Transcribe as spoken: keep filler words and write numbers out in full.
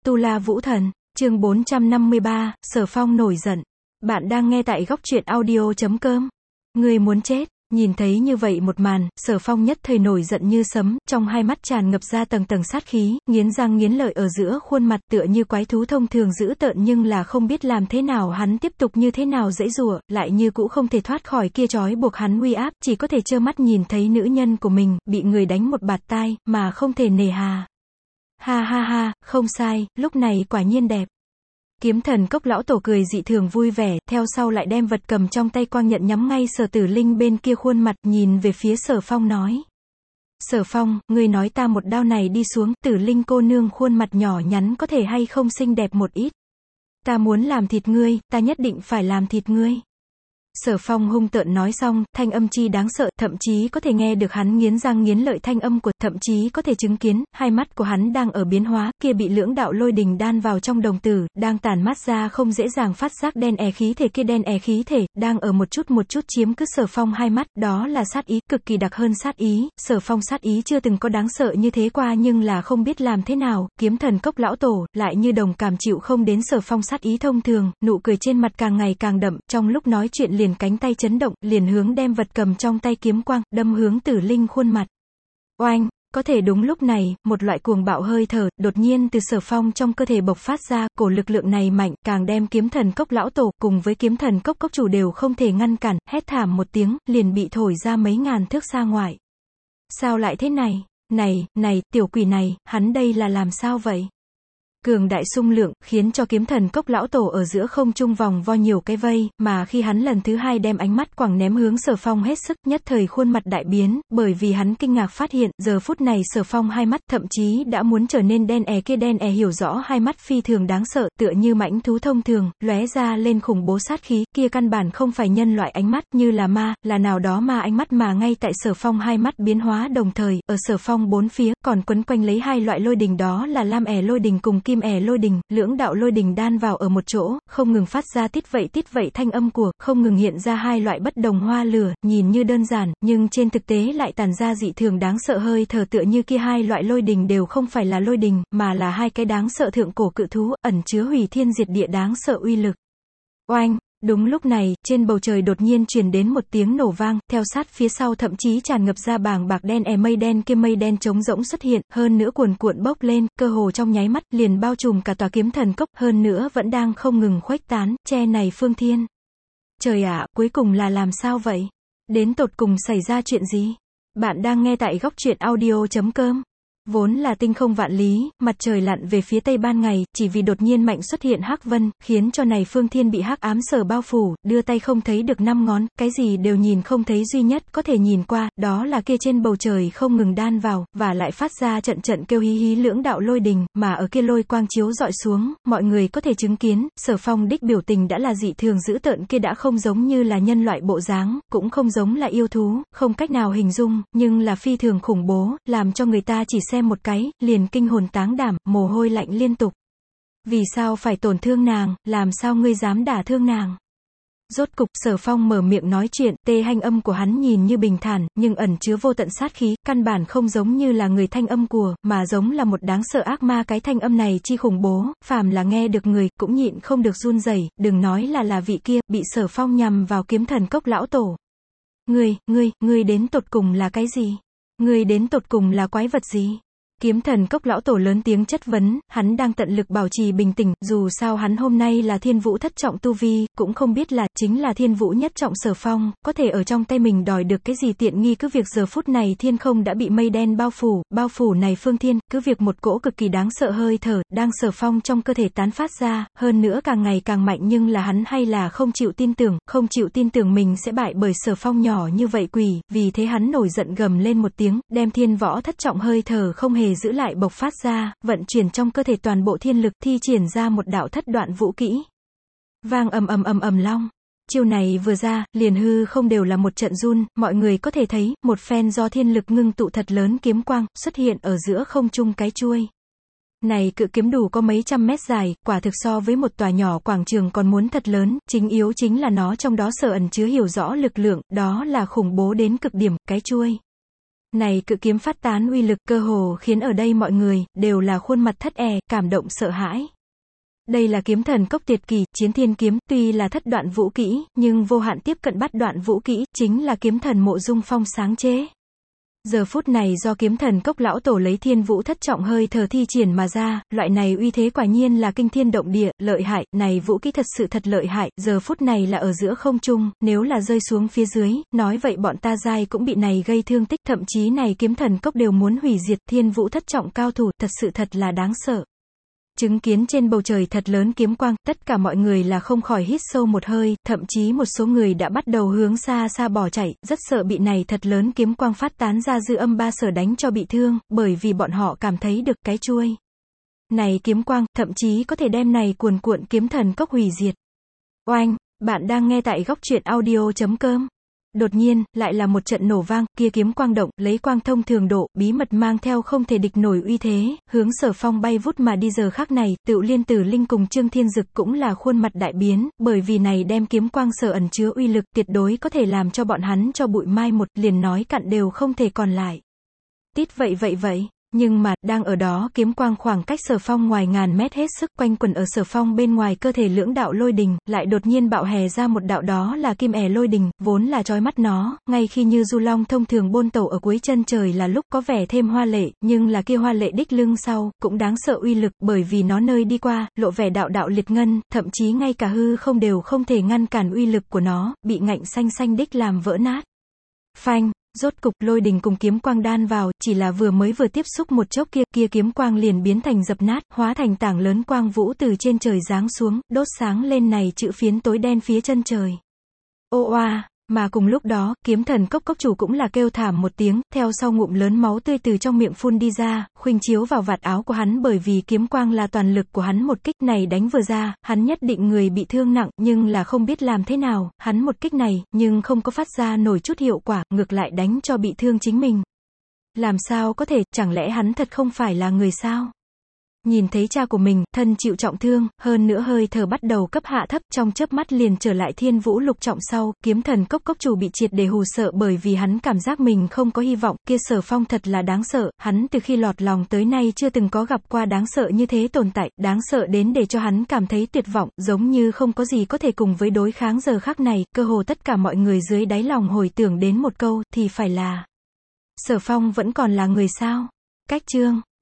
Tu La Vũ Thần, chương bốn trăm năm mươi ba, Sở Phong nổi giận. Bạn đang nghe tại góc truyện audio chấm com. Người muốn chết. Nhìn thấy như vậy một màn, Sở Phong nhất thời nổi giận như sấm, trong hai mắt tràn ngập ra tầng tầng sát khí, nghiến răng nghiến lợi ở giữa khuôn mặt tựa như quái thú thông thường dữ tợn, nhưng là không biết làm thế nào hắn tiếp tục như thế nào giãy giụa, lại như cũ không thể thoát khỏi kia trói buộc hắn uy áp, chỉ có thể trơ mắt nhìn thấy nữ nhân của mình bị người đánh một bạt tai, mà không thể nề hà. Ha ha ha, không sai, lúc này quả nhiên đẹp. Kiếm Thần Cốc lão tổ cười dị thường vui vẻ, theo sau lại đem vật cầm trong tay quang nhận nhắm ngay Sở Tử Linh bên kia khuôn mặt, nhìn về phía Sở Phong nói. Sở Phong, ngươi nói ta một đao này đi xuống, Tử Linh cô nương khuôn mặt nhỏ nhắn có thể hay không xinh đẹp một ít. Ta muốn làm thịt ngươi, ta nhất định phải làm thịt ngươi. Sở Phong hung tợn nói xong, thanh âm chi đáng sợ, thậm chí có thể nghe được hắn nghiến răng nghiến lợi thanh âm của, thậm chí có thể chứng kiến, hai mắt của hắn đang ở biến hóa, kia bị lưỡng đạo lôi đình đan vào trong đồng tử, đang tản mát ra không dễ dàng phát giác đen è khí thể, kia đen è khí thể, đang ở một chút một chút chiếm cứ Sở Phong hai mắt, đó là sát ý, cực kỳ đặc hơn sát ý, Sở Phong sát ý chưa từng có đáng sợ như thế qua, nhưng là không biết làm thế nào, Kiếm Thần Cốc lão tổ, lại như đồng cảm chịu không đến Sở Phong sát ý thông thường, nụ cười trên mặt càng ngày càng đậm, trong lúc nói chuyện liền cánh tay chấn động, liền hướng đem vật cầm trong tay kiếm quang, đâm hướng Tử Linh khuôn mặt. Oanh, có thể đúng lúc này, một loại cuồng bạo hơi thở, đột nhiên từ Sở Phong trong cơ thể bộc phát ra, cổ lực lượng này mạnh, càng đem Kiếm Thần Cốc lão tổ, cùng với Kiếm Thần Cốc cốc chủ đều không thể ngăn cản, hét thảm một tiếng, liền bị thổi ra mấy ngàn thước xa ngoài. Sao lại thế này? Này, này, tiểu quỷ này, hắn đây là làm sao vậy? Cường đại xung lượng, khiến cho Kiếm Thần Cốc lão tổ ở giữa không trung vòng vo nhiều cái vây, mà khi hắn lần thứ hai đem ánh mắt quẳng ném hướng Sở Phong hết sức, nhất thời khuôn mặt đại biến, bởi vì hắn kinh ngạc phát hiện, giờ phút này Sở Phong hai mắt, thậm chí đã muốn trở nên đen è, kia đen è hiểu rõ hai mắt phi thường đáng sợ, tựa như mãnh thú thông thường, lóe ra lên khủng bố sát khí, kia căn bản không phải nhân loại ánh mắt, như là ma, là nào đó ma ánh mắt, mà ngay tại Sở Phong hai mắt biến hóa đồng thời, ở Sở Phong bốn phía, còn quấn quanh lấy hai loại lôi đình, đó là lam ẻ lôi đình cùng kim ẻ lôi đình, lưỡng đạo lôi đình đan vào ở một chỗ, không ngừng phát ra tít vậy tít vậy thanh âm của, không ngừng hiện ra hai loại bất đồng hoa lửa, nhìn như đơn giản, nhưng trên thực tế lại tản ra dị thường đáng sợ hơi thở, tựa như kia hai loại lôi đình đều không phải là lôi đình, mà là hai cái đáng sợ thượng cổ cự thú, ẩn chứa hủy thiên diệt địa đáng sợ uy lực. Oanh! Đúng lúc này, trên bầu trời đột nhiên truyền đến một tiếng nổ vang, theo sát phía sau thậm chí tràn ngập ra bàng bạc đen è mây đen, kia mây đen trống rỗng xuất hiện, hơn nữa cuồn cuộn bốc lên, cơ hồ trong nháy mắt, liền bao trùm cả tòa Kiếm Thần Cốc, hơn nữa vẫn đang không ngừng khuếch tán, che này phương thiên. Trời ạ, cuối cùng là làm sao vậy? Đến tột cùng xảy ra chuyện gì? Bạn đang nghe tại góc truyện audio chấm com. Vốn là tinh không vạn lý, mặt trời lặn về phía tây ban ngày, chỉ vì đột nhiên mạnh xuất hiện hắc vân, khiến cho này phương thiên bị hắc ám sở bao phủ, đưa tay không thấy được năm ngón, cái gì đều nhìn không thấy, duy nhất có thể nhìn qua, đó là kia trên bầu trời không ngừng đan vào, và lại phát ra trận trận kêu hí hí lưỡng đạo lôi đình, mà ở kia lôi quang chiếu dọi xuống, mọi người có thể chứng kiến, Sở Phong đích biểu tình đã là dị thường dữ tợn, kia đã không giống như là nhân loại bộ dáng, cũng không giống là yêu thú, không cách nào hình dung, nhưng là phi thường khủng bố, làm cho người ta chỉ xem một cái, liền kinh hồn táng đảm, mồ hôi lạnh liên tục. Vì sao phải tổn thương nàng, làm sao ngươi dám đả thương nàng? Rốt cục, Sở Phong mở miệng nói chuyện, tê thanh âm của hắn nhìn như bình thản, nhưng ẩn chứa vô tận sát khí, căn bản không giống như là người thanh âm của, mà giống là một đáng sợ ác ma, cái thanh âm này chi khủng bố, phàm là nghe được người, cũng nhịn không được run rẩy, đừng nói là là vị kia, bị Sở Phong nhằm vào Kiếm Thần Cốc lão tổ. Ngươi, ngươi, ngươi đến tột cùng là cái gì? Ngươi đến tột cùng là quái vật gì? Kiếm Thần Cốc lão tổ lớn tiếng chất vấn, hắn đang tận lực bảo trì bình tĩnh, dù sao hắn hôm nay là thiên vũ thất trọng tu vi, cũng không biết là, chính là thiên vũ nhất trọng Sở Phong, có thể ở trong tay mình đòi được cái gì tiện nghi, cứ việc giờ phút này thiên không đã bị mây đen bao phủ, bao phủ này phương thiên, cứ việc một cỗ cực kỳ đáng sợ hơi thở, đang Sở Phong trong cơ thể tán phát ra, hơn nữa càng ngày càng mạnh, nhưng là hắn hay là không chịu tin tưởng, không chịu tin tưởng mình sẽ bại bởi Sở Phong nhỏ như vậy quỷ, vì thế hắn nổi giận gầm lên một tiếng, đem thiên võ thất trọng hơi thở không hề giữ lại bộc phát ra, vận chuyển trong cơ thể toàn bộ thiên lực, thi triển ra một đạo thất đoạn vũ kỹ. Vang ầm ầm ầm ầm long. Chiêu này vừa ra, liền hư không đều là một trận run, mọi người có thể thấy, một phen do thiên lực ngưng tụ thật lớn kiếm quang, xuất hiện ở giữa không trung cái chuôi. Này cự kiếm đủ có mấy trăm mét dài, quả thực so với một tòa nhỏ quảng trường còn muốn thật lớn, chính yếu chính là nó trong đó sở ẩn chứa hiểu rõ lực lượng, đó là khủng bố đến cực điểm, cái chuôi. Này cự kiếm phát tán uy lực cơ hồ khiến ở đây mọi người, đều là khuôn mặt thất è, cảm động sợ hãi. Đây là kiếm thần cốc tuyệt kỳ, chiến thiên kiếm, tuy là thất đoạn vũ kỹ, nhưng vô hạn tiếp cận bắt đoạn vũ kỹ, chính là kiếm thần Mộ Dung Phong sáng chế. Giờ phút này do kiếm thần cốc lão tổ lấy thiên vũ thất trọng hơi thở thi triển mà ra, loại này uy thế quả nhiên là kinh thiên động địa, lợi hại, này vũ kỹ thật sự thật lợi hại, giờ phút này là ở giữa không trung, nếu là rơi xuống phía dưới, nói vậy bọn ta giai cũng bị này gây thương tích, thậm chí này kiếm thần cốc đều muốn hủy diệt, thiên vũ thất trọng cao thủ, thật sự thật là đáng sợ. Chứng kiến trên bầu trời thật lớn kiếm quang, tất cả mọi người là không khỏi hít sâu một hơi, thậm chí một số người đã bắt đầu hướng xa xa bỏ chạy, rất sợ bị này thật lớn kiếm quang phát tán ra dư âm ba sở đánh cho bị thương, bởi vì bọn họ cảm thấy được cái chuôi này kiếm quang, thậm chí có thể đem này cuồn cuộn kiếm thần cốc hủy diệt. Oanh, bạn đang nghe tại góc truyện audio chấm com. Đột nhiên, lại là một trận nổ vang, kia kiếm quang động, lấy quang thông thường độ, bí mật mang theo không thể địch nổi uy thế, hướng Sở Phong bay vút mà đi giờ khắc này, Tựu Liên Tử Linh cùng Trương Thiên Dực cũng là khuôn mặt đại biến, bởi vì này đem kiếm quang sở ẩn chứa uy lực, tuyệt đối có thể làm cho bọn hắn cho bụi mai một, liền nói cặn đều không thể còn lại. Tít vậy vậy vậy. Nhưng mà, đang ở đó kiếm quang khoảng cách Sở Phong ngoài ngàn mét hết sức quanh quẩn ở Sở Phong bên ngoài cơ thể lưỡng đạo lôi đình, lại đột nhiên bạo hè ra một đạo đó là kim è lôi đình, vốn là chói mắt nó, ngay khi như du long thông thường bôn tẩu ở cuối chân trời là lúc có vẻ thêm hoa lệ, nhưng là kia hoa lệ đích lưng sau, cũng đáng sợ uy lực, bởi vì nó nơi đi qua, lộ vẻ đạo đạo liệt ngân, thậm chí ngay cả hư không đều không thể ngăn cản uy lực của nó, bị ngạnh xanh xanh đích làm vỡ nát. Phanh. Rốt cục lôi đình cùng kiếm quang đan vào, chỉ là vừa mới vừa tiếp xúc một chốc kia, kia kiếm quang liền biến thành dập nát, hóa thành tảng lớn quang vũ từ trên trời giáng xuống, đốt sáng lên này chữ phiến tối đen phía chân trời. Ô oa, mà cùng lúc đó, kiếm thần cốc cốc chủ cũng là kêu thảm một tiếng, theo sau ngụm lớn máu tươi từ trong miệng phun đi ra, khuynh chiếu vào vạt áo của hắn bởi vì kiếm quang là toàn lực của hắn một kích này đánh vừa ra, hắn nhất định người bị thương nặng, nhưng là không biết làm thế nào, hắn một kích này, nhưng không có phát ra nổi chút hiệu quả, ngược lại đánh cho bị thương chính mình. Làm sao có thể, chẳng lẽ hắn thật không phải là người sao? Nhìn thấy cha của mình, thân chịu trọng thương, hơn nữa hơi thở bắt đầu cấp hạ thấp, trong chớp mắt liền trở lại thiên vũ lục trọng sau, kiếm thần cốc cốc chủ bị triệt để hù sợ bởi vì hắn cảm giác mình không có hy vọng, kia Sở Phong thật là đáng sợ, hắn từ khi lọt lòng tới nay chưa từng có gặp qua đáng sợ như thế tồn tại, đáng sợ đến để cho hắn cảm thấy tuyệt vọng, giống như không có gì có thể cùng với đối kháng giờ khắc này, cơ hồ tất cả mọi người dưới đáy lòng hồi tưởng đến một câu, thì phải là Sở Phong vẫn còn là người sao? Cách chương